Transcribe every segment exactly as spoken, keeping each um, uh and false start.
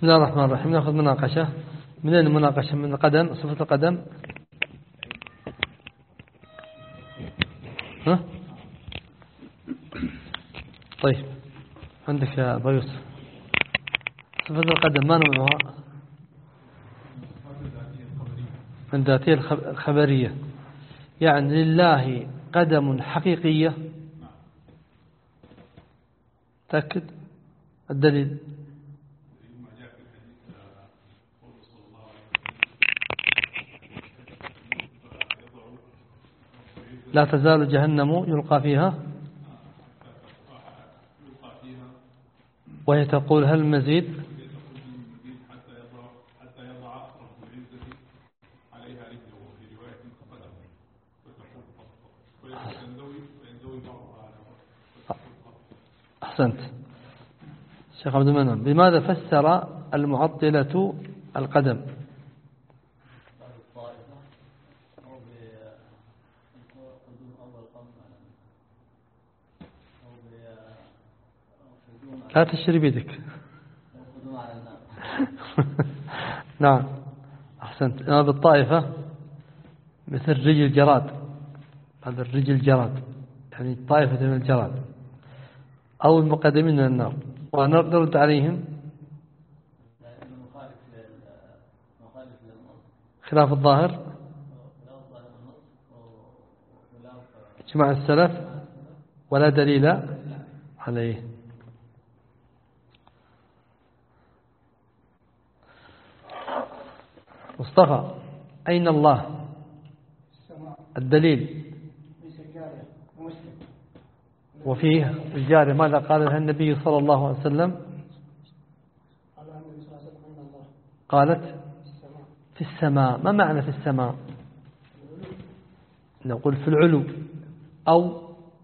بسم الله الرحمن الرحيم. نأخذ مناقشة. من أين المناقشة؟ من القدم، صفة القدم. ها؟ طيب عندك يا أبو يوسف صفة القدم ما نوعها؟ من ذاتية الخبرية، يعني لله قدم حقيقية. تأكد الدليل. لا تزال جهنم يلقى فيها وهي تقول هل مزيد. أحسنت شيخ عبد المنعم. بماذا فسر المعطلة القدم؟ لا تشتري بيدك. نعم أحسنت. هذا الطائفة مثل رجل جراد، هذا الرجل جراد يعني طائفة من الجراد أو المقدمين من النار. ونرد عليهم خلاف الظاهر اجماع السلف ولا دليل عليه. مصطفى أين الله؟ الدليل. وفيه الجارية ماذا قال لها النبي صلى الله عليه وسلم؟ قالت في السماء. ما معنى في السماء؟ نقول في العلو أو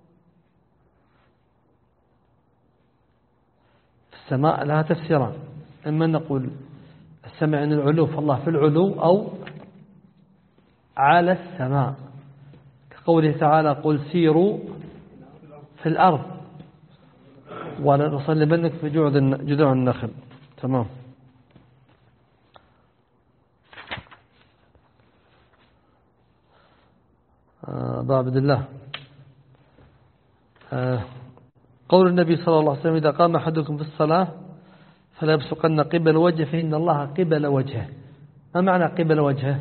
في السماء لها تفسيران. إما نقول السماء عن العلو فالله في العلو أو على السماء، كقوله تعالى قل سيروا في الأرض ولا نصلبنك في جذوع النخل. تمام. أبا عبد الله آه قول النبي صلى الله عليه وسلم إذا قام أحدكم في الصلاة فلا يبصقن قبل وجهه فإن الله قبل وجهه. ما معنى قبل وجهه؟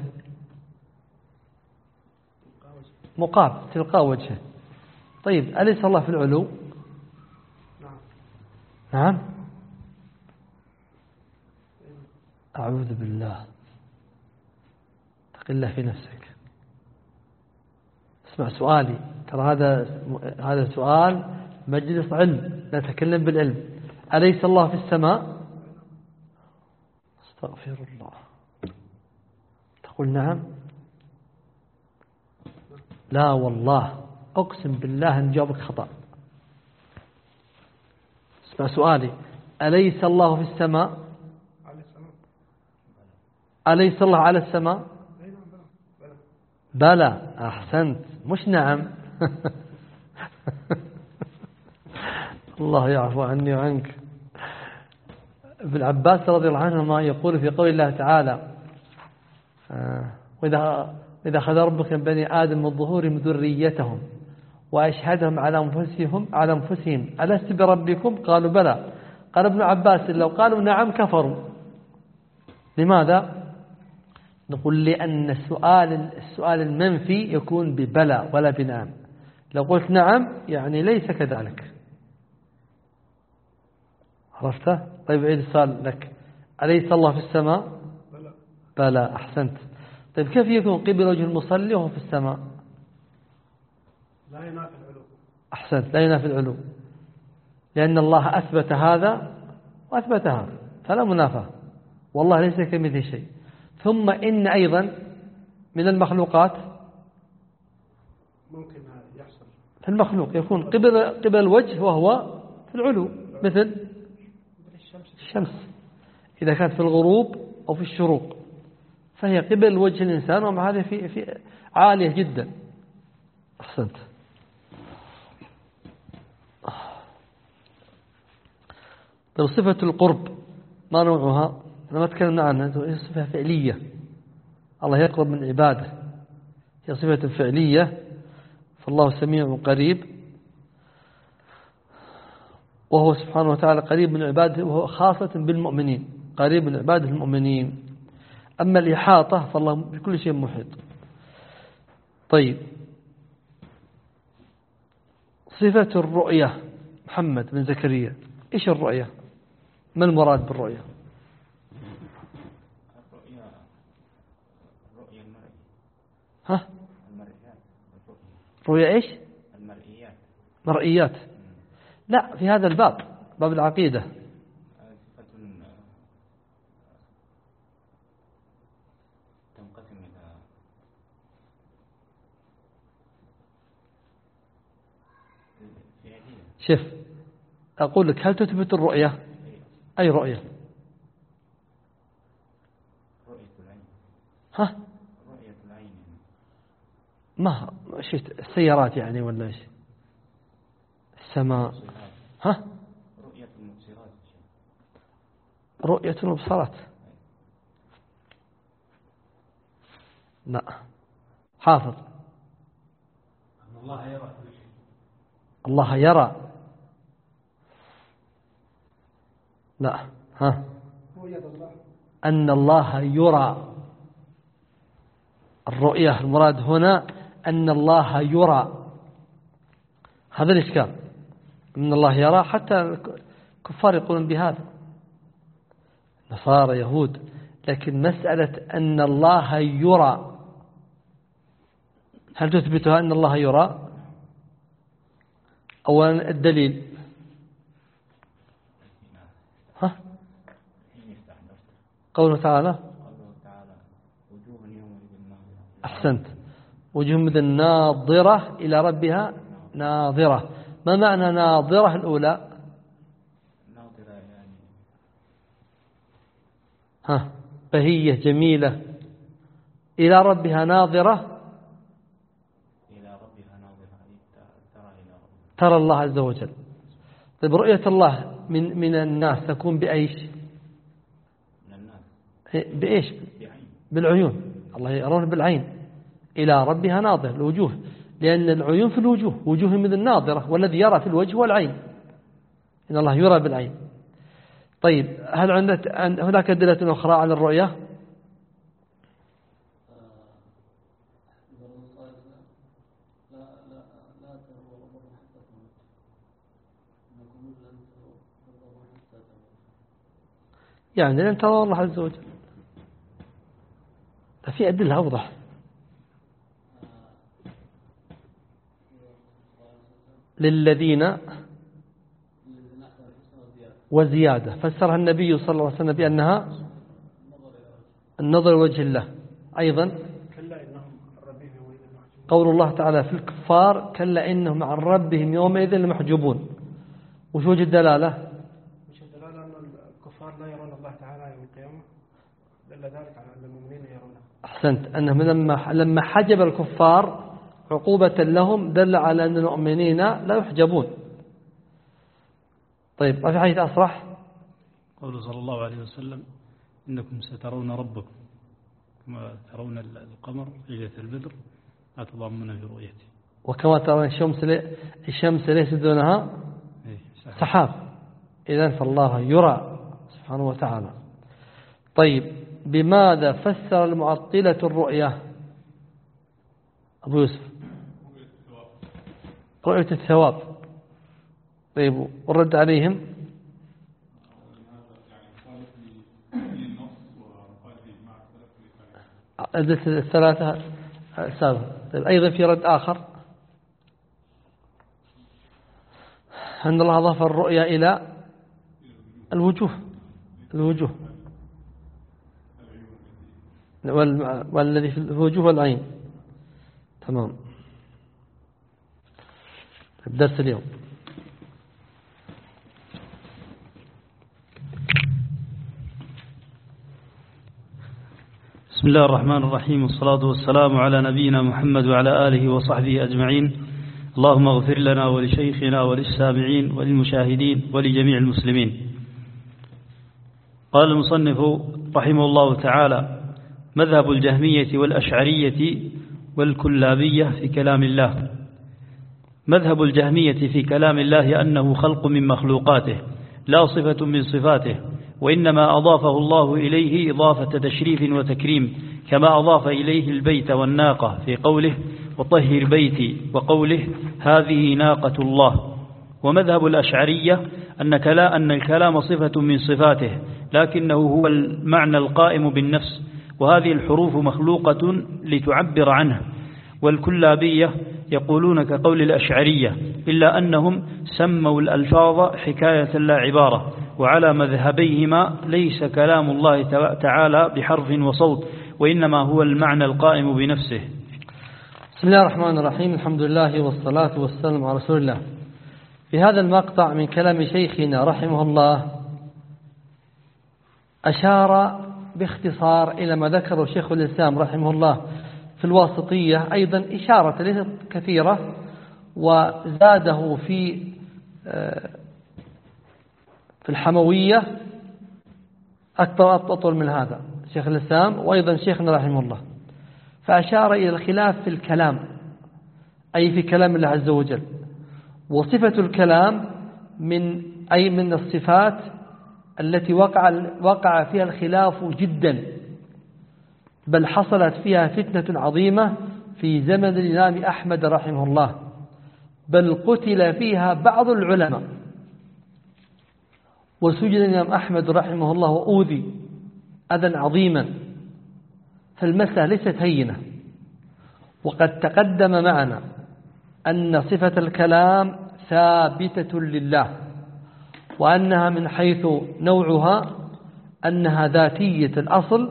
مقابل تلقاء وجهه. طيب أليس الله في العلو؟ نعم. أعوذ بالله. اتق الله في نفسك. اسمع سؤالي، ترى هذا هذا سؤال مجلس علم، نتكلم بالعلم. أليس الله في السماء؟ استغفر الله. تقول نعم؟ لا والله أقسم بالله أن جاوبك خطأ. اسمع سؤالي، أليس الله في السماء؟ أليس الله على السماء؟ بلى. أحسنت. مش نعم. الله يعفو عني وعنك. ابن عباس رضي الله عنهما يقول في قول الله تعالى وإذا إذا أخذ ربك من بني آدم من ظهورهم ذريتهم وأشهدهم على أنفسهم على أنفسهم ألست بربكم؟ قالوا بلى. قال ابن عباس لو قالوا نعم كفروا. لماذا؟ نقول لأن السؤال السؤال المنفي يكون ببلى ولا بنعم. لو قلت نعم يعني ليس كذلك. عرفته؟ طيب عيد السؤال لك. أليس الله في السماء؟ بلى. أحسنت. طيب كيف يكون قبل وجه المصلي وهو في السماء؟ لا ينافي العلو. أحسنت. لا ينافي العلو، لأن الله أثبت هذا وأثبت هذا فلا منافاة. والله ليس كمثله شيء. ثم إن أيضا من المخلوقات ممكن يحصل في المخلوق يكون قبل قبل الوجه وهو في العلو، مثل الشمس إذا كانت في الغروب أو في الشروق فهي قبل وجه الإنسان ومع هذا في في عالية جدا. أحسنت. طيب صفة القرب ما نوعها؟ أنا ما تكلمنا عنها، هي صفة فعلية. الله يقرب من عباده، هي صفة فعلية. فالله سميع قريب، وهو سبحانه وتعالى قريب من عباده، وهو خاصة بالمؤمنين، قريب من عباده المؤمنين. أما الإحاطة فالله بكل شيء محيط. طيب، صفة الرؤية. محمد بن زكريا، إيش الرؤية؟ ما المراد بالرؤية؟ الرؤية الرؤية المرئية. ها؟ المرئيات. رؤية إيش؟ المرئيات. مرئيات. لا، في هذا الباب، باب العقيدة. صفة تنقسم إلى فعلية. شوف، أقول لك هل تثبت الرؤية؟ أي رؤية؟ رؤية العين. ها؟ رؤية العين. ما شيء السيارات يعني ولا إيش؟ السماء. ها؟ رؤية المبصرات. رؤية المبصرات. لا، حافظ. أن الله يرى كل شيء. الله يرى. لا. ها؟ أن الله يرى. الرؤية المراد هنا أن الله يرى. هذا الإشكال، أن الله يرى. حتى الكفار يقولون بهذا، نصارى يهود. لكن مسألة أن الله يرى، هل تثبتها أن الله يرى؟ أولا الدليل. ها؟ قوله تعالى. أحسنت. وجوه مثل ناظرة إلى ربها ناظرة. ما معنى ناظرة الأولى؟ ناظرة يعني ها، بهية جميلة. إلى ربها ناظرة، إلى ربها ناظرة، ترى إلى ربها. ترى الله عز وجل. طيب، رؤية الله من من الناس تكون بأيش؟ من الناس بإيش؟ بعين. بالعيون. الله يرون بالعين. إلى ربها ناظر، الوجوه، لأن العيون في الوجوه، وجوه من الناظرة، والذي يرى في الوجه والعين. إن الله يرى بالعين. طيب، هل عندك هناك أدلة أخرى على الرؤية؟ يعني لن ترى الله عز وجل. في أدلة أوضح. للذين وزيادة، فسرها النبي صلى الله عليه وسلم بأنها النظر وجه الله. أيضا قول الله تعالى في الكفار: كلا إنهم عن ربهم يومئذ لمحجوبون. وش وجه الدلالة؟ وش الدلالة أن الكفار لا يرون الله تعالى يوم القيامة، دل ذلك على أن المؤمنين يرونه. أحسنت. أنهم لما لما حجب الكفار عقوبة لهم، دل على أن المؤمنين لا يحجبون. طيب، ما في حديث أصرح؟ قوله صلى الله عليه وسلم: إنكم سترون ربكم كما ترون القمر ليلة البدر لا تضامون في رؤيته. وكما ترون الشمس الشمس ليس دونها سحاب. إذن فالله يرى سبحانه وتعالى. طيب، بماذا فسر المعطلة الرؤية؟ أبو يوسف. رؤية الثواب. طيب، والرد عليهم؟ الثلاثة سابقا. طيب، أيضا في رد آخر أن الله أضاف الرؤيا إلى الوجوه الوجوه والذي في الوجوه والعين. تمام. الدرس اليوم. بسم الله الرحمن الرحيم، والصلاة والسلام على نبينا محمد وعلى آله وصحبه أجمعين. اللهم اغفر لنا ولشيخنا وللسامعين وللمشاهدين ولجميع المسلمين. قال المصنف رحمه الله تعالى مذهب الجهمية والأشعرية والكلابية في كلام الله. مذهب الجهمية في كلام الله أنه خلق من مخلوقاته لا صفة من صفاته، وإنما أضافه الله إليه إضافة تشريف وتكريم، كما أضاف إليه البيت والناقة في قوله وطهر بيتي، وقوله هذه ناقة الله. ومذهب الأشعرية أن كلا أن الكلام صفة من صفاته، لكنه هو المعنى القائم بالنفس، وهذه الحروف مخلوقة لتعبر عنه. والكلابية يقولون كقول الأشعرية، إلا أنهم سموا الألفاظ حكاية لا عبارة، وعلى مذهبيهما ليس كلام الله تعالى بحرف وصوت، وإنما هو المعنى القائم بنفسه. بسم الله الرحمن الرحيم، الحمد لله والصلاة والسلام على رسول الله. في هذا المقطع من كلام شيخنا رحمه الله أشار باختصار إلى ما ذكره شيخ الإسلام رحمه الله في الواسطية، أيضا إشارة ليست كثيرة، وزاده في في الحموية أكثر أطول من هذا شيخ الإسلام وأيضا شيخنا رحمه الله. فأشار إلى الخلاف في الكلام، أي في كلام الله عز وجل. وصفة الكلام من أي من الصفات التي وقع وقع فيها الخلاف جدا، بل حصلت فيها فتنة عظيمة في زمن الإمام أحمد رحمه الله، بل قتل فيها بعض العلماء، وسجن الإمام أحمد رحمه الله وأوذي أذى عظيما. فالمسألة ليست هينة، وقد تقدم معنا أن صفة الكلام ثابتة لله، وأنها من حيث نوعها أنها ذاتية الأصل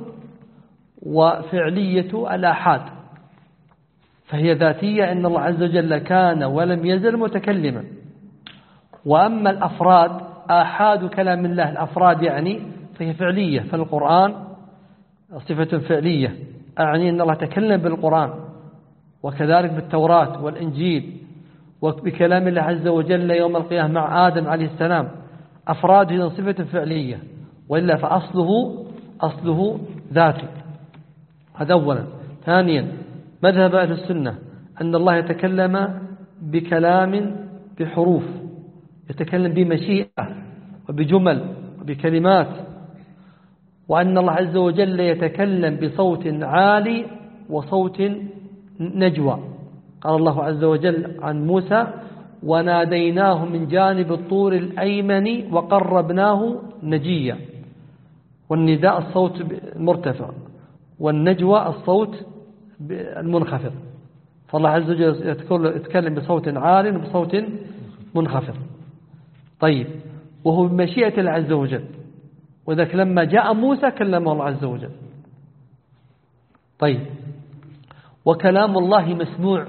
وفعلية الآحاد. فهي ذاتية أن الله عز وجل كان ولم يزل متكلما. وأما الأفراد آحاد كلام الله، الأفراد يعني فهي فعلية، فالقرآن صفة فعلية، أعني أن الله تكلم بالقرآن، وكذلك بالتوراة والإنجيل، وبكلام الله عز وجل يوم القيامة مع آدم عليه السلام. أفراد هي صفة فعلية، وإلا فأصله أصله ذاتي. هذا أولا. ثانيا، مذهب أهل السنة أن الله يتكلم بكلام بحروف، يتكلم بمشيئة وبجمل وبكلمات، وأن الله عز وجل يتكلم بصوت عالي وصوت نجوى. قال الله عز وجل عن موسى وناديناه من جانب الطور الأيمن وقربناه نجيا. والنداء الصوت المرتفع، والنجوى الصوت المنخفض. فالله عز وجل يتكلم بصوت عال وبصوت منخفض. طيب، وهو بمشيئة الله عز وجل، وذلك لما جاء موسى كلمه الله عز وجل. طيب، وكلام الله مسموع،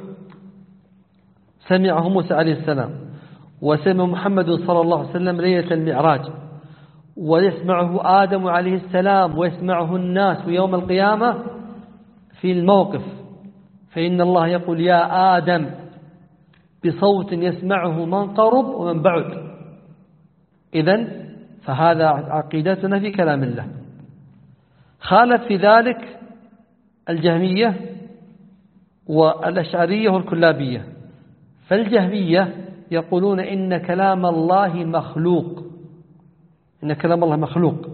سمعه موسى عليه السلام، وسمع محمد صلى الله عليه وسلم ليلة المعراج، ويسمعه آدم عليه السلام، ويسمعه الناس يوم القيامة في الموقف. فإن الله يقول يا آدم بصوت يسمعه من قرب ومن بعد. إذن فهذا عقيدتنا في كلام الله. خالف في ذلك الجهمية والأشعرية والكلابية. فالجهمية يقولون إن كلام الله مخلوق، إن كلام الله مخلوق،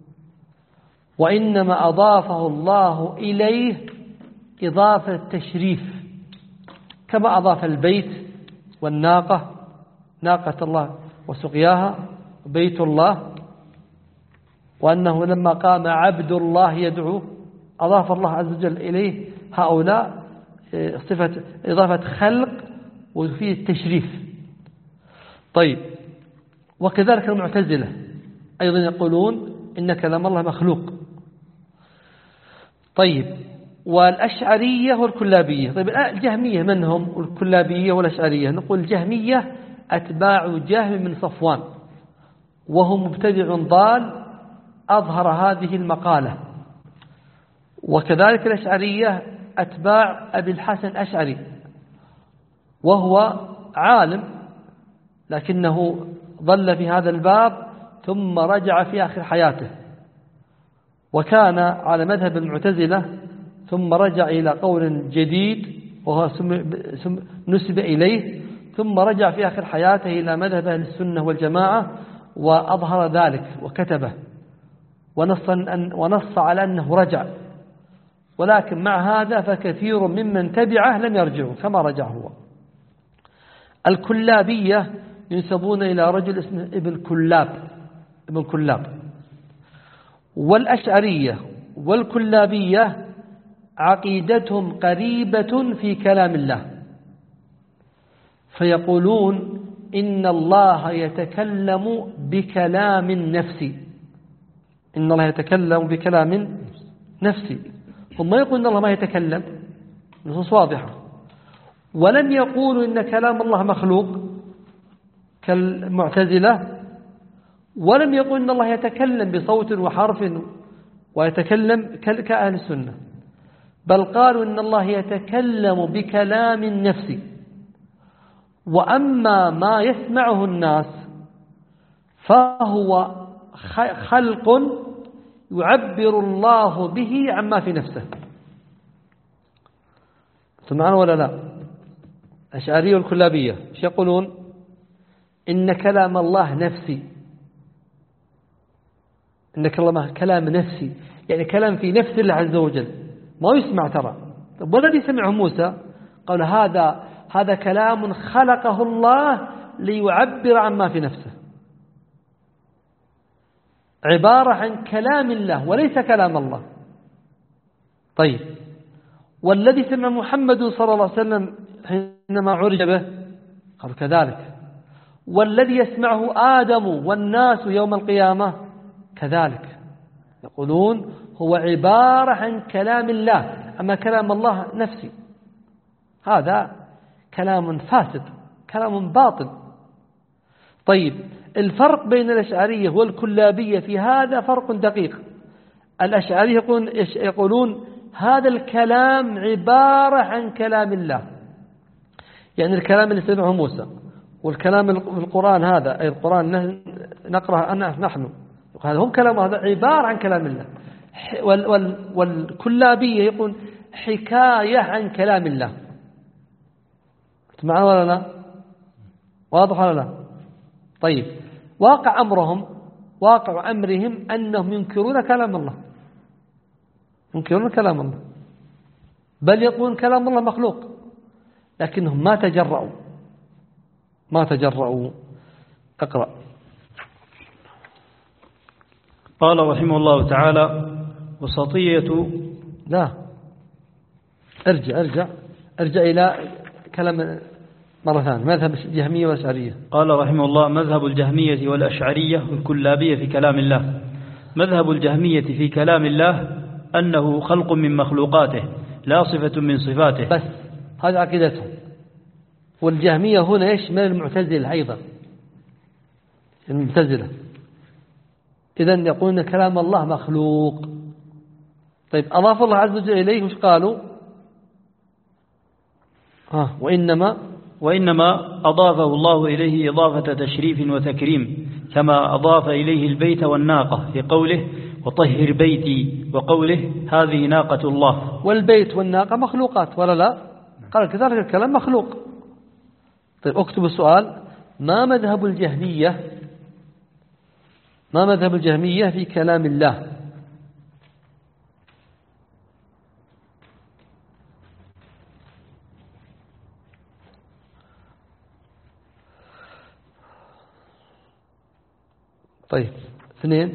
وإنما أضافه الله إليه إضافة تشريف، كما أضاف البيت والناقة، ناقة الله وسقياها، بيت الله، وأنه لما قام عبد الله يدعو أضاف الله عز وجل إليه هؤلاء صفة إضافة خلق وفيه التشريف. طيب، وكذلك المعتزلة أيضا يقولون إن كلام الله مخلوق. طيب، والأشعرية والكلابية. طيب، الجهمية من هم؟ والكلابية والأشعرية. نقول الجهمية أتباع جهم من صفوان، وهو مبتدع ضال أظهر هذه المقالة. وكذلك الأشعرية أتباع أبي الحسن الأشعري، وهو عالم لكنه ظل في هذا الباب ثم رجع في آخر حياته، وكان على مذهب المعتزلة ثم رجع إلى قول جديد وهو نسب إليه، ثم رجع في آخر حياته إلى مذهب أهل السنة والجماعة وأظهر ذلك وكتبه ونص, أن ونص على أنه رجع. ولكن مع هذا فكثير ممن تبعه لم يرجعوا كما رجع هو. الكلابية ينسبون إلى رجل اسمه ابن كلاب ابن كلاب. والأشعرية والكلابية عقيدتهم قريبة في كلام الله، فيقولون إن الله يتكلم بكلام نفسي، إن الله يتكلم بكلام نفسي. هم ما يقولون إن الله ما يتكلم، نصوص واضحة. ولم يقولوا إن كلام الله مخلوق كالمعتزلة، ولم يقولوا إن الله يتكلم بصوت وحرف ويتكلم كأهل السنة، بل قالوا إن الله يتكلم بكلام نفسي. وأما ما يسمعه الناس فهو خلق يعبر الله به عما في نفسه. سمعنا ولا لا؟ الأشعرية والكلابية ايش يقولون؟ إن كلام الله نفسي، إن كلام نفسي يعني كلام في نفس الله عز وجل ما يسمع ترى. والذي سمعه موسى قال هذا هذا كلام خلقه الله ليعبر عما في نفسه، عبارة عن كلام الله وليس كلام الله. طيب، والذي سمع محمد صلى الله عليه وسلم حينما عرج به قال كذلك، والذي يسمعه آدم والناس يوم القيامة كذلك. يقولون هو عبارة عن كلام الله، أما كلام الله نفسي. هذا كلام فاسد، كلام باطل. طيب، الفرق بين الأشعرية والكلابية في هذا فرق دقيق. الأشعرية يقولون, يقولون هذا الكلام عبارة عن كلام الله، يعني الكلام اللي سمعه موسى والكلام القرآن هذا، أي القرآن نقرأه نحن، هذا هم كلام، هذا عبارة عن كلام الله. وال وال والكلابية يقول حكاية عن كلام الله. تسمعون ولا لا؟ واضح ولا لا؟ طيب، واقع أمرهم واقع أمرهم أنهم ينكرون كلام الله، ينكرون كلام الله، بل يقولون كلام الله مخلوق، لكنهم ما تجرؤوا ما تجرؤوا اقرأ. قال رحمه الله تعالى: وسطية. لا، ارجع ارجع ارجع إلى كلام مرة ثانية، مذهب الجهمية والأشعرية. قال رحمه الله: مذهب الجهمية والأشعرية والكلابية في كلام الله. مذهب الجهمية في كلام الله أنه خلق من مخلوقاته لا صفة من صفاته، بس هذا عقيدتهم. والجهمية هنا إيش؟ من المعتزلة أيضا، المعتزلة. إذن يقولون كلام الله مخلوق. طيب، أضاف الله عز وجل إليه وش قالوا؟ ها وإنما وإنما أضافه الله إليه إضافة تشريف وتكريم، كما أضاف إليه البيت والناقة في قوله: وطهر بيتي، وقوله: هذه ناقة الله. والبيت والناقة مخلوقات ولا لا؟ قال كذلك الكلام مخلوق. طيب، اكتب السؤال: ما مذهب الجهمية ما مذهب الجهمية في كلام الله؟ طيب، اثنين.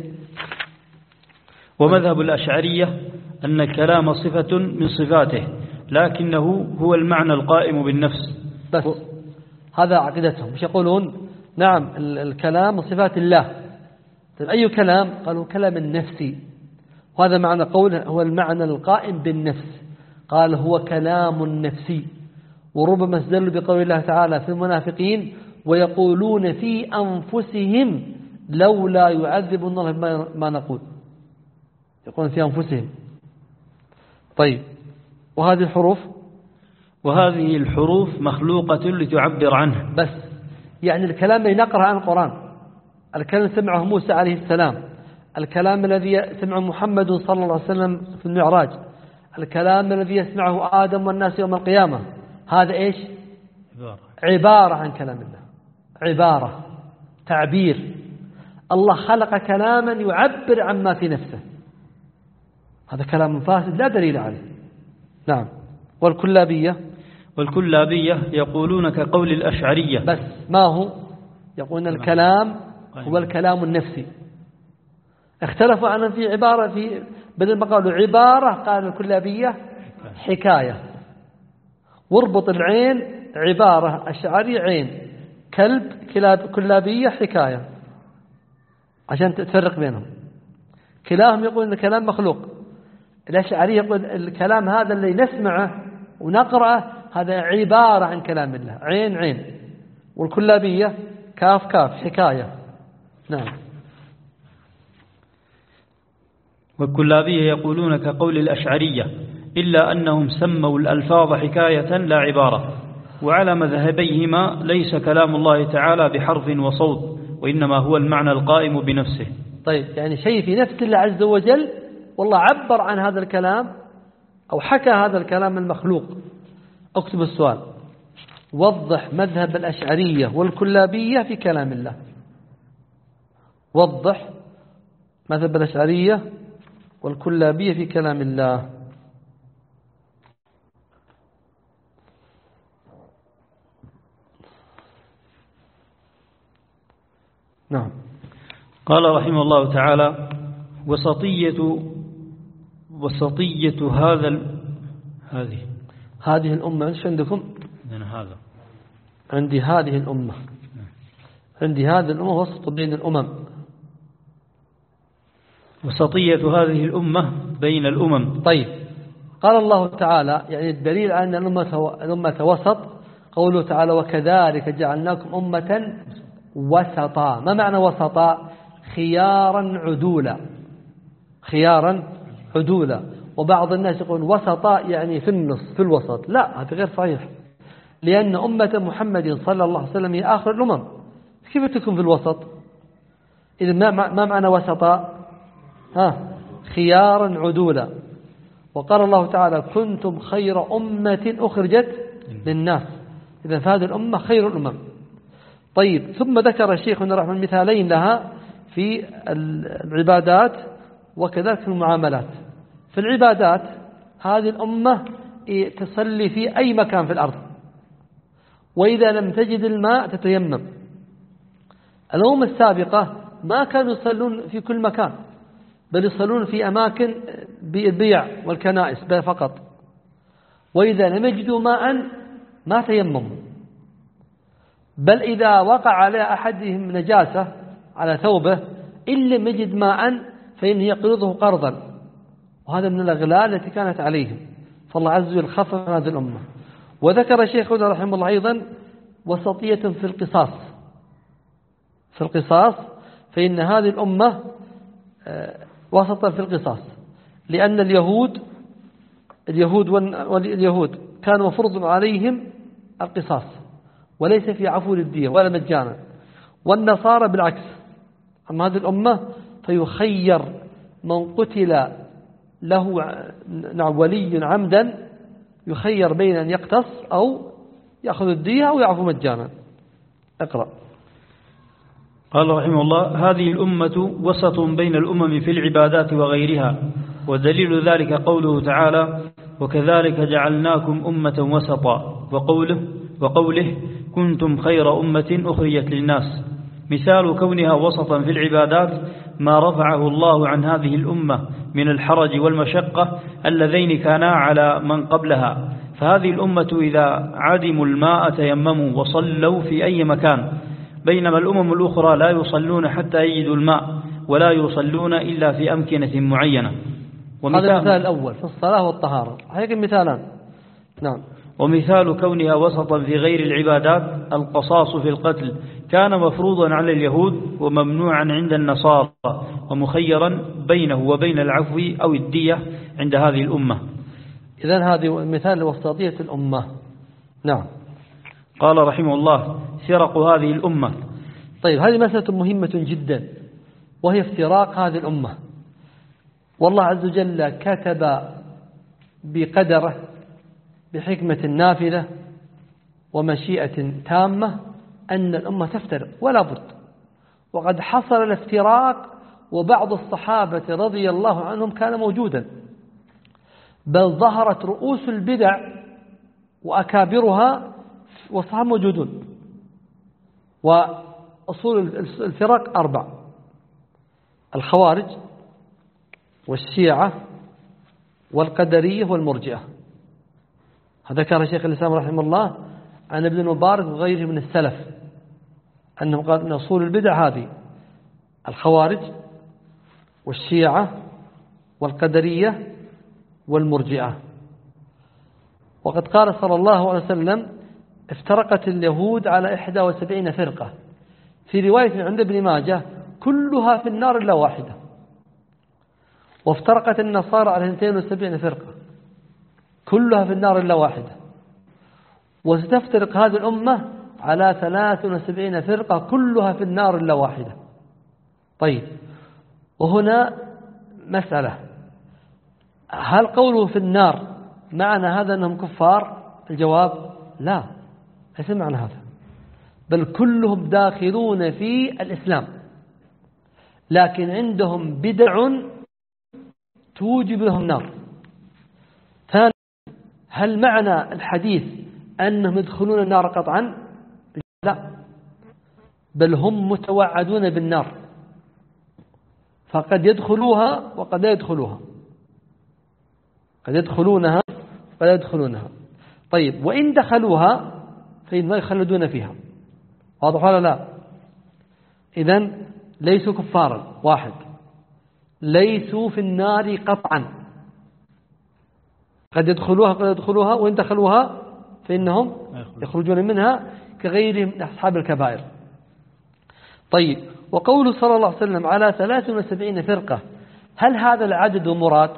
ومذهب الأشعرية أن الكلام صفة من صفاته، لكنه هو المعنى القائم بالنفس. بس هذا عقيدتهم. مش يقولون نعم الكلام صفات الله. طيب، أي كلام؟ قالوا كلام النفسي، وهذا معنى قوله هو المعنى القائم بالنفس. قال هو كلام نفسي. وربما استدلوا بقول الله تعالى في المنافقين: ويقولون في أنفسهم لولا يعذب الله ما نقول. يقولون في أنفسهم. طيب، وهذه الحروف وهذه الحروف مخلوقة لتعبر عنه. بس يعني الكلام اللي نقرأ عن القرآن، الكلام سمعه موسى عليه السلام، الكلام الذي سمعه محمد صلى الله عليه وسلم في المعراج، الكلام الذي يسمعه آدم والناس يوم القيامة، هذا إيش؟ عبارة, عبارة عن كلام الله، عبارة تعبير. الله خلق كلاما يعبر عما في نفسه، هذا كلام فاسد لا دليل عليه. نعم. والكلابية والكلابية يقولون كقول الأشعرية، بس ما هو يقولون الكلام هو الكلام النفسي. اختلفوا عنه في عبارة، في بدل ما قالوا عبارة قال الكلابية حكاية. واربط العين عبارة أشعري عين، كلب كلاب كلابية حكاية، عشان تفرق بينهم. كلاهم يقول أن الكلام مخلوق، الأشعري يقول الكلام هذا اللي نسمعه ونقرأه هذا عبارة عن كلام الله، عين عين. والكلابية كاف كاف حكاية. نعم. والكلابية يقولون كقول الأشعرية، إلا أنهم سموا الألفاظ حكاية لا عبارة، وعلى مذهبيهما ليس كلام الله تعالى بحرف وصوت، وإنما هو المعنى القائم بنفسه. طيب، يعني شيء في نفس الله عز وجل، والله عبر عن هذا الكلام أو حكى هذا الكلام المخلوق. اكتب السؤال: وضح مذهب الأشعرية والكلابية في كلام الله. وضح مذهب الأشعرية والكلابية في كلام الله. نعم. قال رحمه الله تعالى: وسطية وسطية هذا ال... هذه هذه الأمة ايش عندكم؟ هذا عندي هذه الأمة، عندي هذه الأمة وسط بين الأمم. وسطية هذه الأمة بين الأمم. طيب، قال الله تعالى يعني الدليل أن الأمة الأمة وسط، قوله تعالى: وكذلك جعلناكم أمة وسطا. ما معنى وسطا؟ خيارا عدولا، خيارا عدولا. وبعض الناس يقول وسطا يعني في النص في الوسط، لا، هذا غير صحيح، لأن أمة محمد صلى الله عليه وسلم هي آخر الأمم، كيف تكون في الوسط؟ إذا ما ما معنى وسطا؟ ها، خيارا عدولا. وقال الله تعالى: كنتم خير أمة أخرجت للناس. إذا فهذه الأمة خير الأمم. طيب، ثم ذكر الشيخ هنا رحمه مثالين لها في العبادات وكذلك في المعاملات. في العبادات هذه الأمة تصلي في أي مكان في الأرض، وإذا لم تجد الماء تتيمم. الأمم السابقة ما كانوا يصلون في كل مكان، بل يصلون في أماكن بالبيع والكنائس فقط، وإذا لم يجدوا ماء ما تيمموا، بل إذا وقع على أحدهم نجاسة على ثوبه إن لم يجد ماء فإنه يقرضه قرضا، وهذا من الأغلال التي كانت عليهم، فالله عز وجل خفف عن هذه الأمة. وذكر شيخنا رحمه الله أيضا وسطية في القصاص. في القصاص فإن هذه الأمة وسطا في القصاص، لأن اليهود اليهود واليهود كان مفروض عليهم القصاص وليس في عفو للدية ولا مجانا، والنصارى بالعكس. أما هذه الأمة فيخير من قتل له ولي عمدا، يخير بين أن يقتص أو يأخذ الدية أو يعفو مجانا. اقرأ. قال رحمه الله: هذه الأمة وسط بين الأمم في العبادات وغيرها، ودليل ذلك قوله تعالى: وكذلك جعلناكم أمة وسطا، وقوله وقوله كنتم خير أمة أخرجت للناس. مثال كونها وسطا في العبادات ما رفعه الله عن هذه الأمة من الحرج والمشقة اللذين كانا على من قبلها. فهذه الأمة إذا عدموا الماء تيمموا وصلوا في أي مكان، بينما الأمم الأخرى لا يصلون حتى يجدوا الماء، ولا يصلون إلا في أمكنة معينة. هذا المثال الأول في الصلاة والطهارة، هيك المثالان. نعم. ومثال كونها وسطا في غير العبادات القصاص في القتل، كان مفروضا على اليهود وممنوعا عند النصارى، ومخيرا بينه وبين العفو أو الدية عند هذه الأمة. إذن هذه مثال وسطية الأمة. نعم. قال رحمه الله: فرق هذه الأمة. طيب، هذه مسألة مهمة جدا، وهي افتراق هذه الأمة. والله عز وجل كتب بقدره بحكمة نافذة ومشيئة تامة أن الأمة تفترق ولا بد، وقد حصل الافتراق وبعض الصحابة رضي الله عنهم كان موجودا، بل ظهرت رؤوس البدع وأكابرها والصحابة موجودون. وأصول الفرق أربع: الخوارج والشيعة والقدرية والمرجئة. هذا ذكر شيخ الإسلام رحمه الله عن ابن المبارك وغيره من السلف أنه قال أن أصول البدع هذه: الخوارج والشيعة والقدرية والمرجئة. وقد قال صلى الله عليه وسلم: افترقت اليهود على إحدى وسبعين فرقة، في رواية عند ابن ماجه: كلها في النار إلا واحدة. وافترقت النصارى على اثنتين وسبعين فرقة، كلها في النار إلا واحدة. وستفترق هذه الأمة على ثلاث وسبعين فرقة، كلها في النار إلا واحدة. طيب، وهنا مسألة: هل قوله في النار معنى هذا أنهم كفار؟ الجواب: لا، ليس معنى هذا، بل كلهم داخلون في الإسلام، لكن عندهم بدع توجب لهم النار. ثانيا: هل معنى الحديث أنهم يدخلون النار قطعا؟ لا، بل هم متوعدون بالنار، فقد يدخلوها وقد لا يدخلوها، قد يدخلونها وقد يدخلونها. طيب، وإن دخلوها فإنما يخلدون فيها. واضح ولا لا؟ إذن ليسوا كفارا، واحد. ليسوا في النار قطعا، قد يدخلوها قد يدخلوها، وإن دخلوها فإنهم يخرجون منها كغيرهم من أصحاب الكبائر. طيب، وقوله صلى الله عليه وسلم على ثلاث وسبعين فرقة، هل هذا العدد مراد؟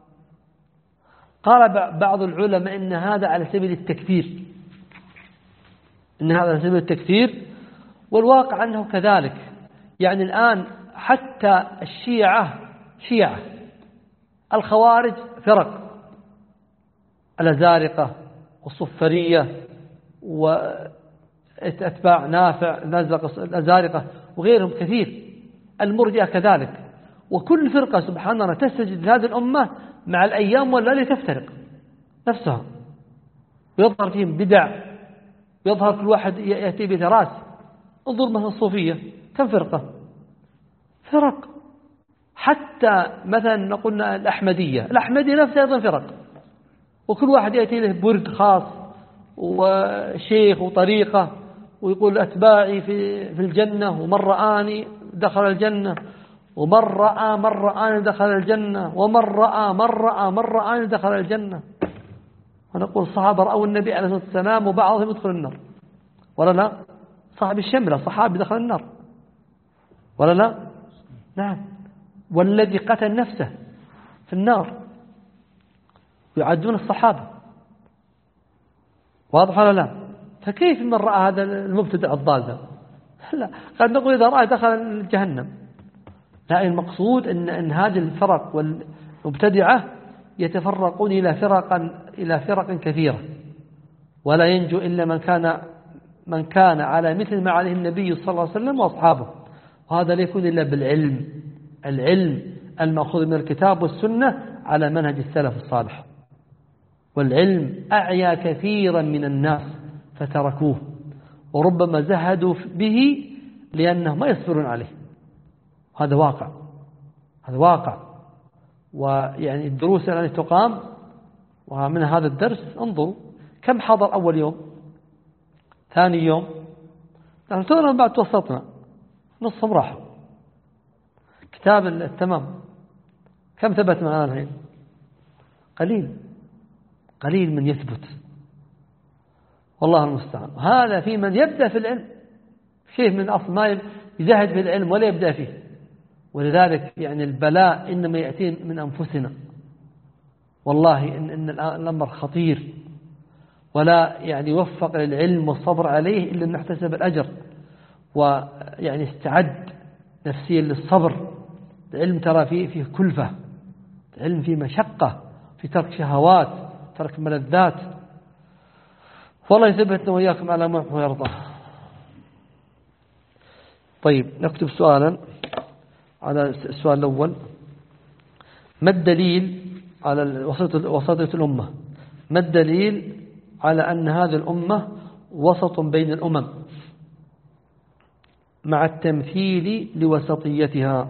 قال بعض العلماء إن هذا على سبيل التكثير، إن هذا على سبيل التكثير، والواقع أنه كذلك. يعني الآن حتى الشيعة شيعة، الخوارج فرق، الأزارقة والصفرية وأتباع نافع الأزارقة وغيرهم كثير، المرجئة كذلك. وكل فرقة سبحان الله تسجد هذه الأمة مع الأيام والليالي تفترق نفسها، ويظهر فيهم بدع، يظهر كل واحد يأتي بثراس. انظر مثلا الصوفية كم فرقة؟ فرق. حتى مثلا نقول الأحمدية، الأحمدية نفسها أيضا فرق، وكل واحد يأتي له برد خاص وشيخ وطريقة، ويقول أتباعي في في الجنة، ومن رآني دخل الجنة، ومن رأى من رآني دخل الجنة، ومن رأى من رأى من رآني دخل الجنة. ونقول الصحابة رأوا النبي عليه الصلاة والسلام وبعضهم يدخل النار، ولا لا؟ صاحب الشملة صحابي دخل النار، ولا لا؟ نعم. والذي قتل نفسه في النار يعدون الصحابة. واضح ولا لا؟ فكيف من رأى هذا المبتدع الضال؟ لا، قد نقول إذا رأى دخل جهنم. لا، المقصود إن, إن هذه الفرق والمبتدعة يتفرقون إلى فرقا إلى فرق كثيرة، ولا ينجو إلا من كان من كان على مثل ما عليه النبي صلى الله عليه وسلم وأصحابه. وهذا لا يكون إلا بالعلم، العلم المأخوذ من الكتاب والسنة على منهج السلف الصالح. والعلم أعيا كثيرا من الناس فتركوه، وربما زهدوا به لأنهم ما يصبرون عليه. هذا واقع، هذا واقع. ويعني الدروس التي تقام ومن هذا الدرس انظروا كم حضر أول يوم، ثاني يوم، نحن تونا بعد توسطنا نصهم راحوا. كتاب التمام كم ثبت معنا الحين؟ قليل قليل من يثبت، والله المستعان. هذا في من يبدأ في العلم، شيء من أصل ما يزهد في العلم ولا يبدأ فيه. ولذلك يعني البلاء إنما يأتي من أنفسنا، والله إن, إن الأمر خطير، ولا يعني يوفق للعلم والصبر عليه إلا أن نحتسب الأجر، ويعني استعد نفسيا للصبر. العلم ترى فيه فيه كلفة، العلم فيه مشقة، في ترك شهوات، ترك ملذات. والله يثبتنا وإياكم على ما يحب ويرضى. طيب نكتب سؤالا على السؤال الأول: ما الدليل على وسطية الأمة؟ ما الدليل على أن هذه الأمة وسط بين الأمم مع التمثيل لوسطيتها؟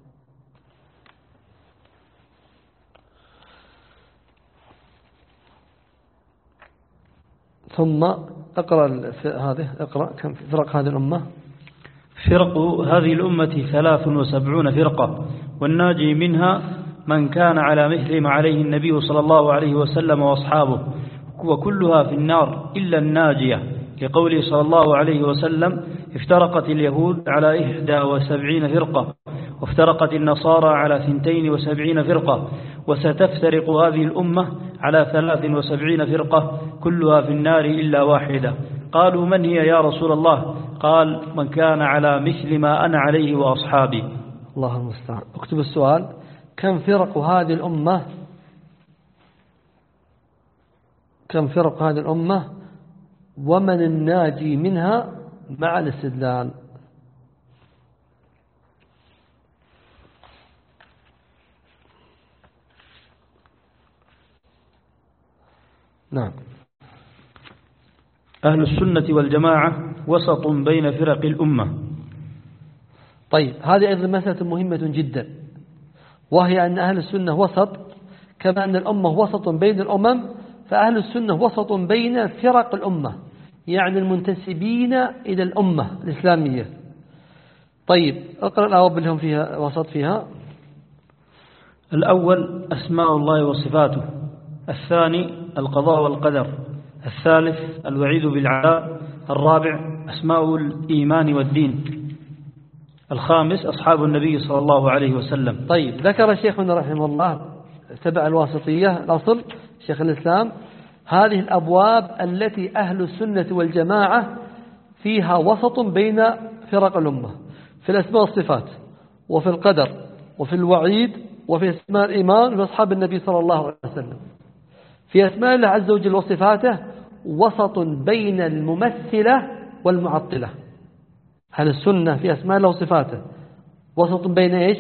ثم اقرأ هذه اقرأ كم فرق هذه الأمة. فرق هذه الأمة ثلاث وسبعون فرقة، والناجي منها من كان على مثل ما عليه النبي صلى الله عليه وسلم وأصحابه، وكلها في النار إلا الناجية، لقوله صلى الله عليه وسلم: افترقت اليهود على إحدى وسبعين فرقة، وافترقت النصارى على ثنتين وسبعين فرقة، وستفترق هذه الأمة على ثلاث وسبعين فرقة كلها في النار إلا واحدة. قالوا: من هي يا رسول الله؟ قال: من كان على مثل ما أنا عليه وأصحابي. الله المستعان. اكتب السؤال: كم فرق هذه الأمة؟ كم فرق هذه الأمة ومن الناجي منها مع الاستدلال؟ نعم. أهل السنة والجماعة وسط بين فرق الأمة. طيب هذه أيضا مسألة مهمة جدا، وهي أن أهل السنة وسط، كما أن الأمة وسط بين الأمم، فأهل السنة وسط بين فرق الأمة، يعني المنتسبين إلى الأمة الإسلامية. طيب اقرأ الأواب اللي هم فيها وسط فيها. الأول أسماء الله وصفاته، الثاني القضاء والقدر، الثالث الوعيد بالعذاب، الرابع أسماء الإيمان والدين، الخامس أصحاب النبي صلى الله عليه وسلم. طيب ذكر شيخنا رحمه الله تبع الواسطية الأصل شيخ الإسلام هذه الأبواب التي أهل السنة والجماعة فيها وسط بين فرق الأمة، في الأسماء والصفات، وفي القدر، وفي الوعيد، وفي أسماء الإيمان، وفي أصحاب النبي صلى الله عليه وسلم. في أسماء الله عز وجل وصفاته وسط بين الممثلة والمعطلة. أهل السنة في أسماء الله وصفاته وسط بين إيش؟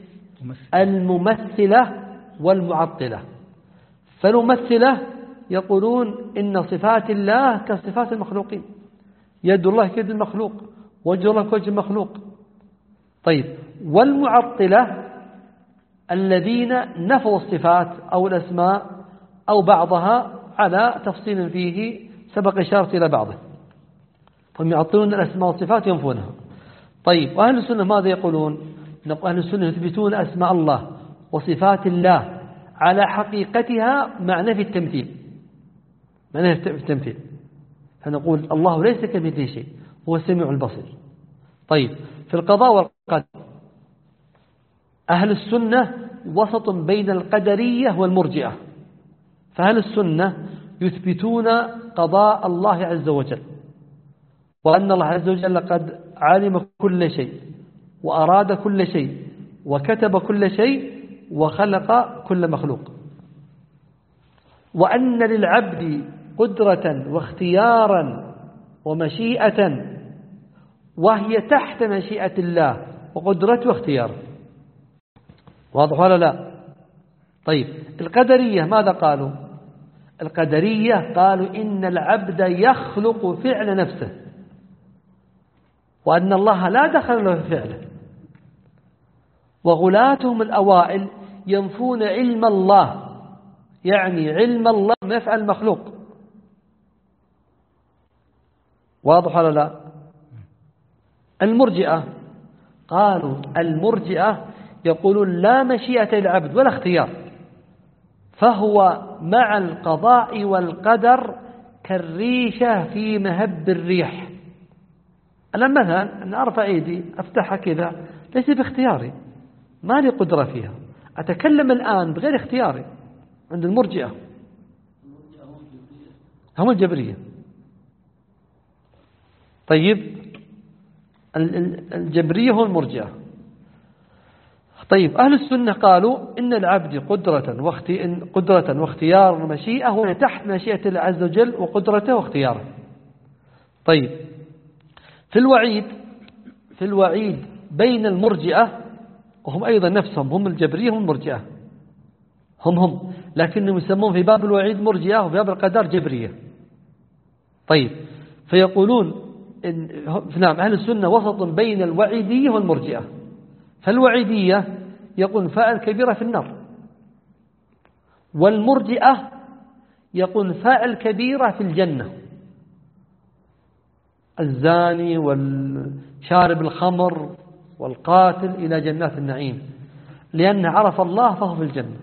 الممثلة والمعطلة. فالممثلة يقولون إن صفات الله كصفات المخلوقين، يد الله كيد المخلوق، وجه الله كوجه المخلوق. طيب والمعطلة الذين نفوا الصفات أو الأسماء أو بعضها على تفصيل فيه سبق إشارة إلى بعضه، هم يعطلون الأسماء والصفات ينفونها. طيب وأهل السنة ماذا يقولون؟ أهل السنة يثبتون أسماء الله وصفات الله على حقيقتها مع نفي التمثيل، مع نفي التمثيل، فنقول الله ليس كمثله شيء، هو السميع البصير. طيب في القضاء والقدر أهل السنة وسط بين القدرية والمرجئة، فأهل السنة يثبتون قضاء الله عز وجل، وأن الله عز وجل قد علم كل شيء وأراد كل شيء وكتب كل شيء وخلق كل مخلوق، وأن للعبد قدرة واختيارا ومشيئة وهي تحت مشيئة الله وقدرته واختياره. واضح ولا لا؟ طيب القدرية ماذا قالوا؟ القدرية قالوا إن العبد يخلق فعل نفسه، وأن الله لا دخل له في فعله. وغلاتهم الأوائل ينفون علم الله، يعني علم الله ما يفعل المخلوق. واضح ولا لا؟ المرجئة قالوا المرجئة يقولون لا مشيئة للعبد ولا اختيار، فهو مع القضاء والقدر كالريشة في مهب الريح. أنا مثلا أن أرفع أيدي أفتحها كذا ليس باختياري، ما لي قدرة فيها، أتكلم الآن بغير اختياري. عند المرجئة هم الجبرية. طيب الجبرية هم المرجئة، طيب أهل السنة قالوا إن العبد قدرة واختي... قدرة واختيار ومشيئة هو تحت مشيئة الله عز وجل وقدرته واختياره. طيب في الوعيد في الوعيد بين المرجئة وهم أيضا نفسهم هم الجبرية هم المرجئة هم هم لكنهم يسمون في باب الوعيد مرجئة وفي باب القدر جبرية. طيب فيقولون إن نعم أهل السنة وسط بين الوعيدية والمرجئة. فالوعيدية يقول فاعل كبيرة في النار، والمرجئة يقول فاعل كبيرة في الجنة، الزاني والشارب الخمر والقاتل إلى جنات النعيم لأن عرف الله فهو في الجنة.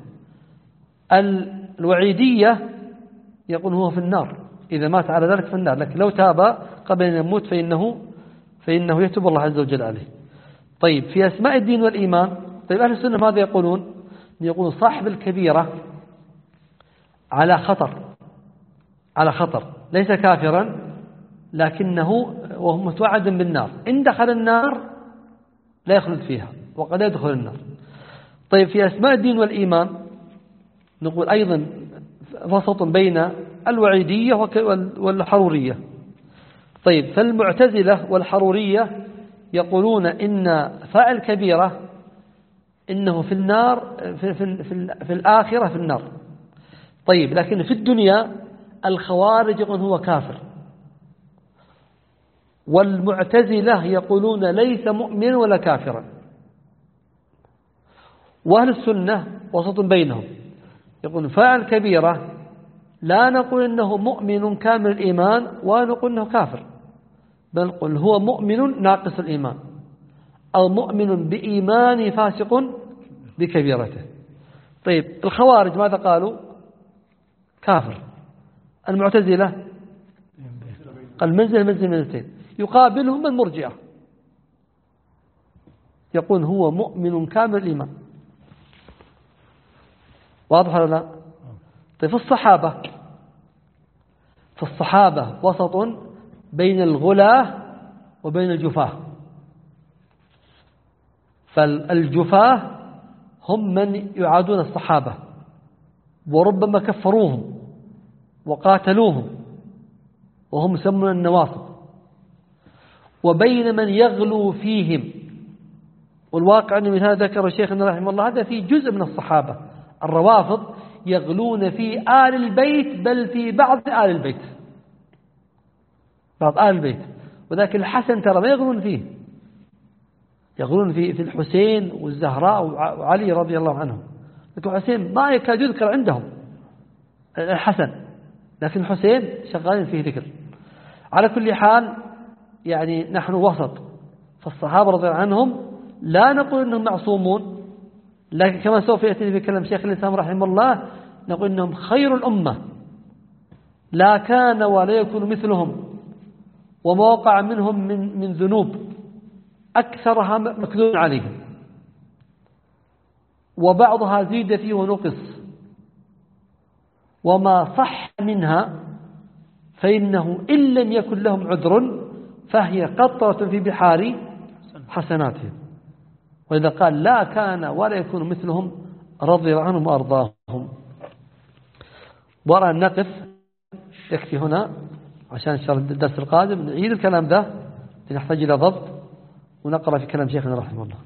الوعيدية يقول هو في النار إذا مات على ذلك في النار، لكن لو تاب قبل أن يموت فإنه فإنه يتوب الله عز وجل عليه. طيب في أسماء الدين والإيمان، طيب أهل السنة ماذا يقولون؟ يقولون صاحب الكبيرة على خطر على خطر ليس كافرا لكنه وهو متوعد بالنار، إن دخل النار لا يخلد فيها وقد يدخل النار. طيب في أسماء الدين والإيمان نقول أيضا وسط بين الوعيدية والحرورية. طيب فالمعتزلة والحرورية يقولون إن فاعل كبيرة إنه في النار في, في, في, في الآخرة في النار. طيب لكن في الدنيا الخوارج يقولون هو كافر، والمعتزلة يقولون ليس مؤمن ولا كافرا. وأهل السنة وسط بينهم يقول فاعل كبيرة لا نقول إنه مؤمن كامل الإيمان ولا نقول إنه كافر، بل نقول هو مؤمن ناقص الإيمان أو مؤمن بإيمان فاسق بكبيرته. طيب الخوارج ماذا قالوا؟ كافر. المعتزلة المنزل منزل منزلتين، يقابلهم المرجئة يقول هو مؤمن كامل الإيمان. واضح ولا لا؟ طيب في الصحابة في الصحابة وسط بين الغلاة وبين الجفاة. فالجفاة هم من يعادون الصحابة وربما كفروهم وقاتلوهم وهم يسمون النواصب، وبين من يغلو فيهم. والواقع أن من هذا ذكر شيخنا رحمه الله هذا في جزء من الصحابة الروافض يغلون في آل البيت بل في بعض آل البيت بعض آل البيت. وذاك الحسن ترى ما يغلون فيه، يغلون في في الحسين والزهراء وعلي رضي الله عنهم. لكن الحسين ما يكاد يذكر عندهم الحسن، لكن الحسين شغالين فيه ذكر. على كل حال يعني نحن وسط، فالصحابة رضي الله عنهم لا نقول أنهم معصومون، لكن كما سوف يأتي في كلام شيخ الإسلام رحمه الله نقول أنهم خير الأمة لا كان ولا يكون مثلهم، وما وقع منهم من من ذنوب أكثرها مكذوب عليهم وبعضها زيد فيه ونقص، وما صح منها فإنه إن لم يكن لهم عذر فهي قطرة في بحار حسناتهم. وإذا قال لا كان ولا يكون مثلهم رضي عنهم وأرضاهم. وأرى أن نقف يكفي هنا عشان إن شاء الله الدرس القادم نعيد الكلام ده نحتاج إلى ضبط ونقرأ في كلام شيخنا رحمه الله.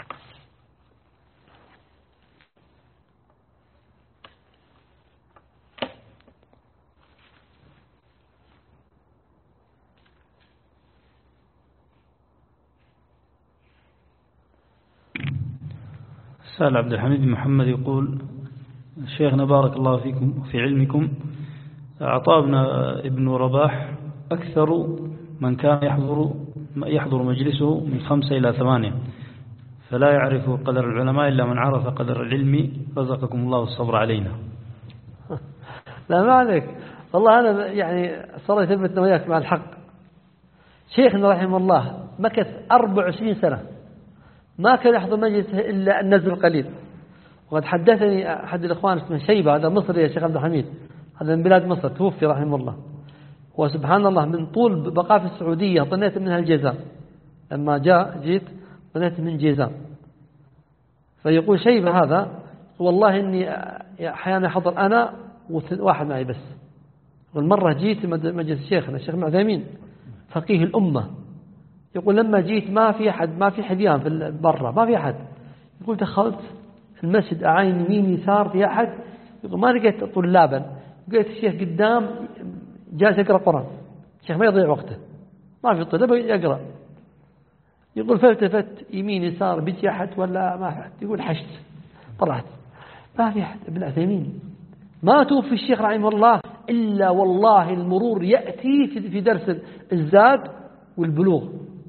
سأل عبد الحميد محمد يقول شيخنا بارك الله فيكم في علمكم، عطاء ابن رباح أكثر من كان يحضر يحضر مجلسه من خمسة إلى ثمانية، فلا يعرف قدر العلماء إلا من عرف قدر العلم، رزقكم الله الصبر علينا. لا ما عليك والله، أنا يعني صار يثبتنا وياك مع الحق. شيخنا رحمه الله مكث أربع وعشرين سنة ما كان يحضر مجلس إلا النزل القليل. وقد حدثني أحد الإخوان اسمه شيبة، هذا مصري يا شيخ عبد الحميد، هذا من بلاد مصر، توفي رحمه الله. وسبحان الله من طول بقاء في السعودية ظنيت منها الجيزان، لما جاء جيت ظنيت من جيزان. فيقول شيء هذا والله إني أحيانا حضر أنا وواحد معي بس. والمرة جيت مجلس شيخنا الشيخ ابن عثيمين فقيه الأمة، يقول لما جيت ما في أحد، ما في حديان في برا، ما في أحد. يقول دخلت المسجد أعين يمين يسار في أحد، يقول ما لقيت طلابا، لقيت الشيخ قدام جالس يقرأ قرآن، الشيخ ما يضيع وقته، ما في طلاب يقرأ. يقول فالتفت يمين يسار بيجي أحد ولا ما في أحد، يقول حشت طلعت ما في أحد. ابن عثيمين ما توفي الشيخ رحمه الله إلا والله المرور يأتي في درس الزاد والبلوغ،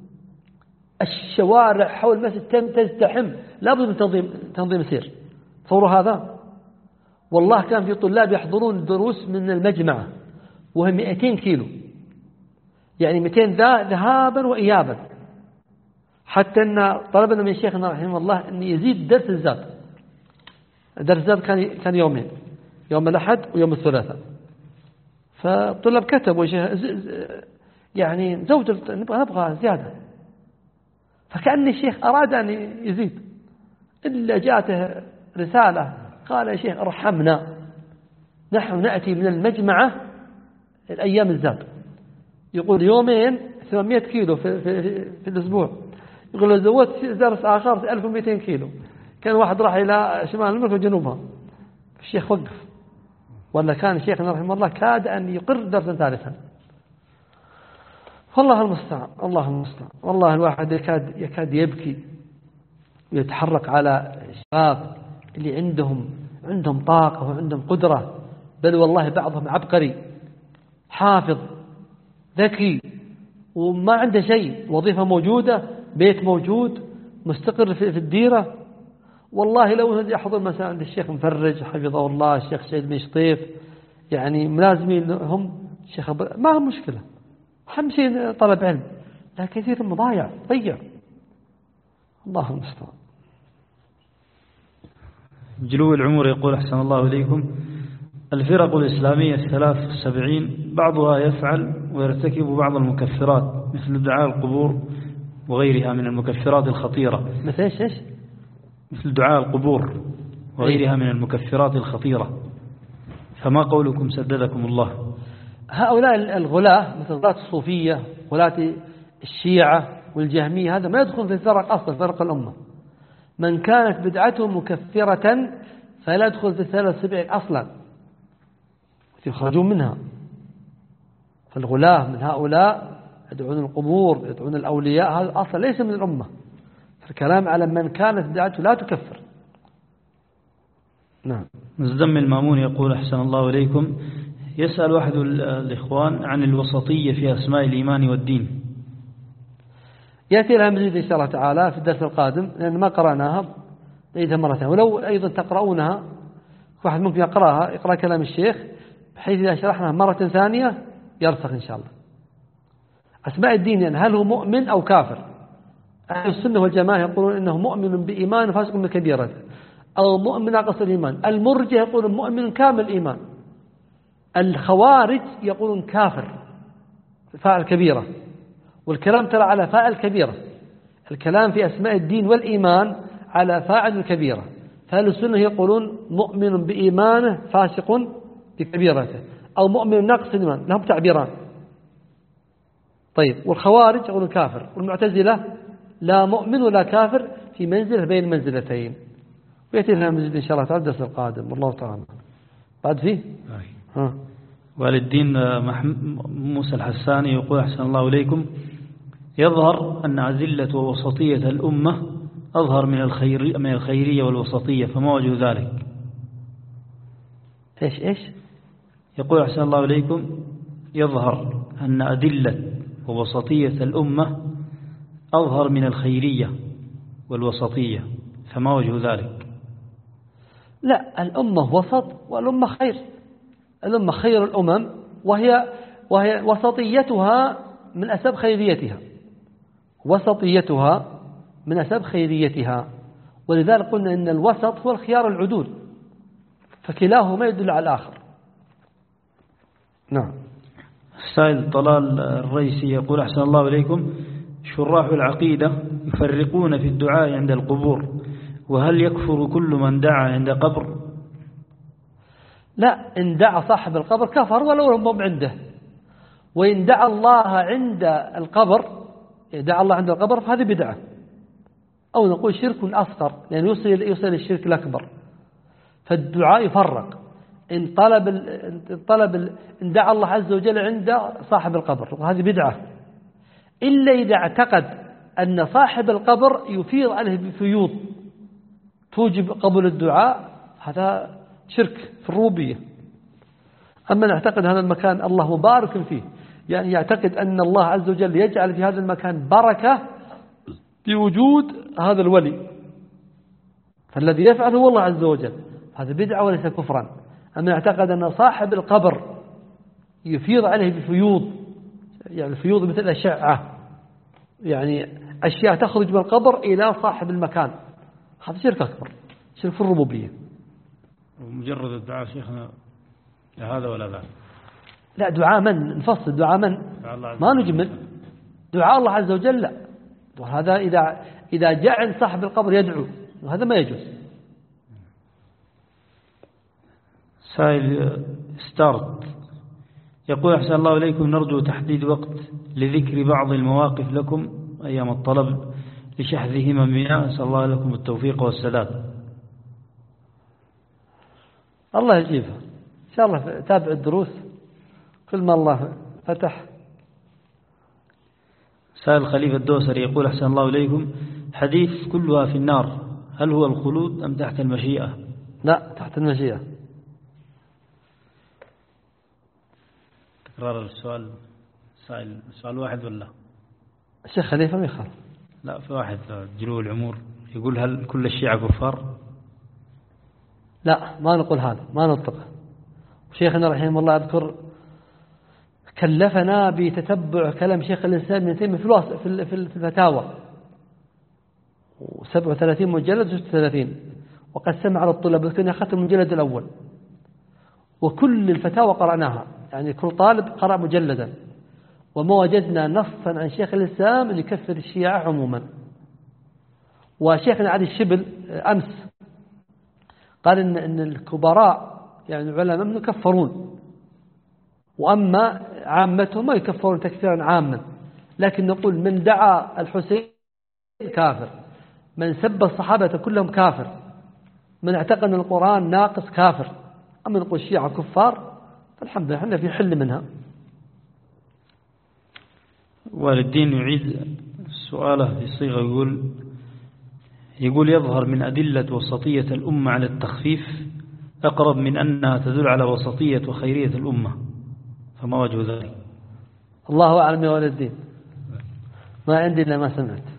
الشوارع حول المسجد تزدحم، لابد من تنظيم تنظيم سير. تصوروا هذا؟ والله كان في طلاب يحضرون دروس من المجمعة وهم مئتين كيلو، يعني مئتين ذهابا وإيابا، حتى أن طلبنا من شيخنا رحمه الله أن يزيد درس الزاد. درس الزاد كان كان يومين، يوم الأحد ويوم الثلاثاء. فالطلاب كتبوا يعني زوجة نبغى نبغى زيادة، فكأن الشيخ أراد أن يزيد، إلا جاءته رسالة قال يا شيخ ارحمنا، نحن نأتي من المجمعة الأيام الزاد، يقول يومين ثمانمئة كيلو في, في, في, في الأسبوع، يقول لو زودت درس آخر ألف ومئتين كيلو. كان واحد راح إلى شمال المملكة وجنوبها، الشيخ وقف، ولا كان الشيخ رحمه الله كاد أن يقر درسا ثالثا. والله المستعان، الله المستعان. والله الواحد يكاد يكاد يبكي ويتحرك على الشباب اللي عندهم عندهم طاقة وعندهم قدرة، بل والله بعضهم عبقري حافظ ذكي وما عنده شيء، وظيفة موجودة، بيت موجود، مستقر في الديرة. والله لو يحضر مثلا عند الشيخ مفرج حفظه الله، الشيخ سعيد بن شطيف، يعني ملازمين هم الشيخ ما هم مشكلة، أهم شيء طلب علم، لكن كثير مضايع ضيع. الله المستعان. جلو العمر يقول أحسن الله إليكم: الفرق الإسلامية الثلاث والسبعين بعضها يفعل ويرتكب بعض المكفرات مثل دعاء القبور وغيرها من المكفرات الخطيرة. مثل إيش إيش؟ مثل دعاء القبور وغيرها من المكفرات الخطيرة، فما قولكم سددكم الله؟ هؤلاء الغلاة مثل غلاة الصوفية، غلاة الشيعة والجهمية، هذا ما يدخل في الفرق أصلا، فرق الأمة. من كانت بدعته مكفرة فلا يدخل في الثلاث والسبعين أصلا، يخرجون منها. فالغلاة من هؤلاء يدعون القبور، يدعون الأولياء، هذا أصلا ليس من الأمة. فالكلام على من كانت بدعته لا تكفر. نعم. مزدم المامون يقول أحسن الله إليكم: يسأل واحد الإخوان عن الوسطية في أسماء الإيمان والدين. يأتي لها مزيد إن شاء الله تعالى في الدرس القادم، لأن ما قرأناها نعيدها مرة ثانية، ولو أيضا تقرؤونها واحد ممكن يقرأها، يقرأ كلام الشيخ بحيث إذا شرحنا مرة ثانية يرسخ إن شاء الله. أسماء الدين يعني هل هو مؤمن أو كافر؟ أهل السنة والجماعة يقولون إنه مؤمن بإيمان فاسق بكبيرة، أو مؤمن ناقص الإيمان. المرجئة يقولون مؤمن كامل الإيمان. الخوارج يقولون كافر فاعل كبيرة. والكلام ترى على فاعل كبيرة، الكلام في أسماء الدين والإيمان على فاعل الكبيرة. فأهل السنة يقولون مؤمن بإيمانه فاسق بكبيرته، أو مؤمن ناقص الإيمان، لهم تعبيران. طيب، والخوارج يقولون كافر، والمعتزلة لا مؤمن ولا كافر، في منزلة بين المنزلتين. ويأتي لنا مزيد إن شاء الله تعالى الدرس القادم. والله تعالى بعد فيه ها. والدين موسى الحساني يقول أحسن الله إليكم: يظهر أن عزلة ووسطية الأمة أظهر من الخير من الخيرية والوسطية، فما وجه ذلك؟ إيش إيش؟ يقول أحسن الله إليكم: يظهر أن أدلة ووسطية الأمة أظهر من الخيرية والوسطية، فما وجه ذلك؟ لا، الأمة وسط والأمة خير. الأمة خير الأمم، وهي وهي وسطيتها من أسباب خيريتها، وسطيتها من أسباب خيريتها. ولذلك قلنا إن الوسط هو الخيار العدول، فكلاهما يدل على الآخر. نعم. السائل طلال الرئيسي يقول أحسن الله إليكم: شراح العقيدة يفرقون في الدعاء عند القبور، وهل يكفر كل من دعا عند قبر؟ لا، إن دعا صاحب القبر كفر ولو هم عنده، وإن دعا الله عند القبر دعا الله عند القبر فهذه بدعة، أو نقول شرك أصغر لأن يعني يوصل يوصل الشرك الأكبر. فالدعاء يفرق، إن طلب إن طلب إن دعا الله عز وجل عند صاحب القبر وهذه بدعة، إلا إذا اعتقد أن صاحب القبر يفيض عليه بفيوض توجب قبول الدعاء، هذا شرك في الربوبية. أما نعتقد هذا المكان الله مبارك فيه، يعني يعتقد أن الله عز وجل يجعل في هذا المكان بركة بوجود هذا الولي، فالذي يفعل هو الله عز وجل، هذا بدعة وليس كفرا. أما يعتقد أن صاحب القبر يفيض عليه بفيوض، يعني الفيوض مثل الأشعة، يعني أشياء تخرج من القبر إلى صاحب المكان، هذا شرك أكبر، شرك في الربوبية. ومجرد الدعاء شيخنا هذا ولا لا؟ لا، دعاء من نفصل، دعاء من ما نجمل، دعاء الله عز وجل لا، وهذا إذا إذا جاء عند صاحب القبر يدعو وهذا ما يجوز. سائل ستارت يقول أحسن الله إليكم، نرجو تحديد وقت لذكر بعض المواقف لكم أيام الطلب لشحذ هممنا، أسأل الله لكم التوفيق والسداد. الله يجيبها إن شاء الله، تابع الدروس كل ما الله فتح. سائل خليفة الدوسري يقول أحسن الله إليكم، حديث كلها في النار هل هو الخلود أم تحت المشيئة؟ لا، تحت المشيئة. تكرار السؤال، سائل سؤال واحد ولا؟ الشيخ خليفة ما يخالف. لا، في واحد جلو العمور يقول هل كل الشيعة كفار؟ لا، ما نقول هذا، ما نطلقه. شيخنا رحمه الله أذكر كلفنا بتتبع كلام شيخ الإسلام ابن تيمية في في الفتاوى، وسبعة وثلاثين مجلد وستة وثلاثين، وقد سمع على الطلاب لكن أخذت المجلد الأول، وكل الفتاوى قرأناها، يعني كل طالب قرأ مجلدا، وما وجدنا نصا عن شيخ الإسلام أن يكفر الشيعة عموما. وشيخنا علي الشبل أمس قال إن, إن الكبراء يعني العلماء من يكفرون، وأما عامتهم ما يكفرون تكفيرا عاما، لكن نقول من دعا الحسين كافر، من سب الصحابة كلهم كافر، من اعتقد أن القرآن ناقص كافر. أما نقول الشيعة كفار فالحمد لله احنا في حل منها. والدين يعيد سؤاله في صيغة يقول يقول يظهر من أدلة وسطية الأمة على التخفيف أقرب من أنها تدل على وسطية وخيرية الأمة، فما وجه ذلك؟ الله أعلم يا والدين، ما عندي إلا ما سمعت.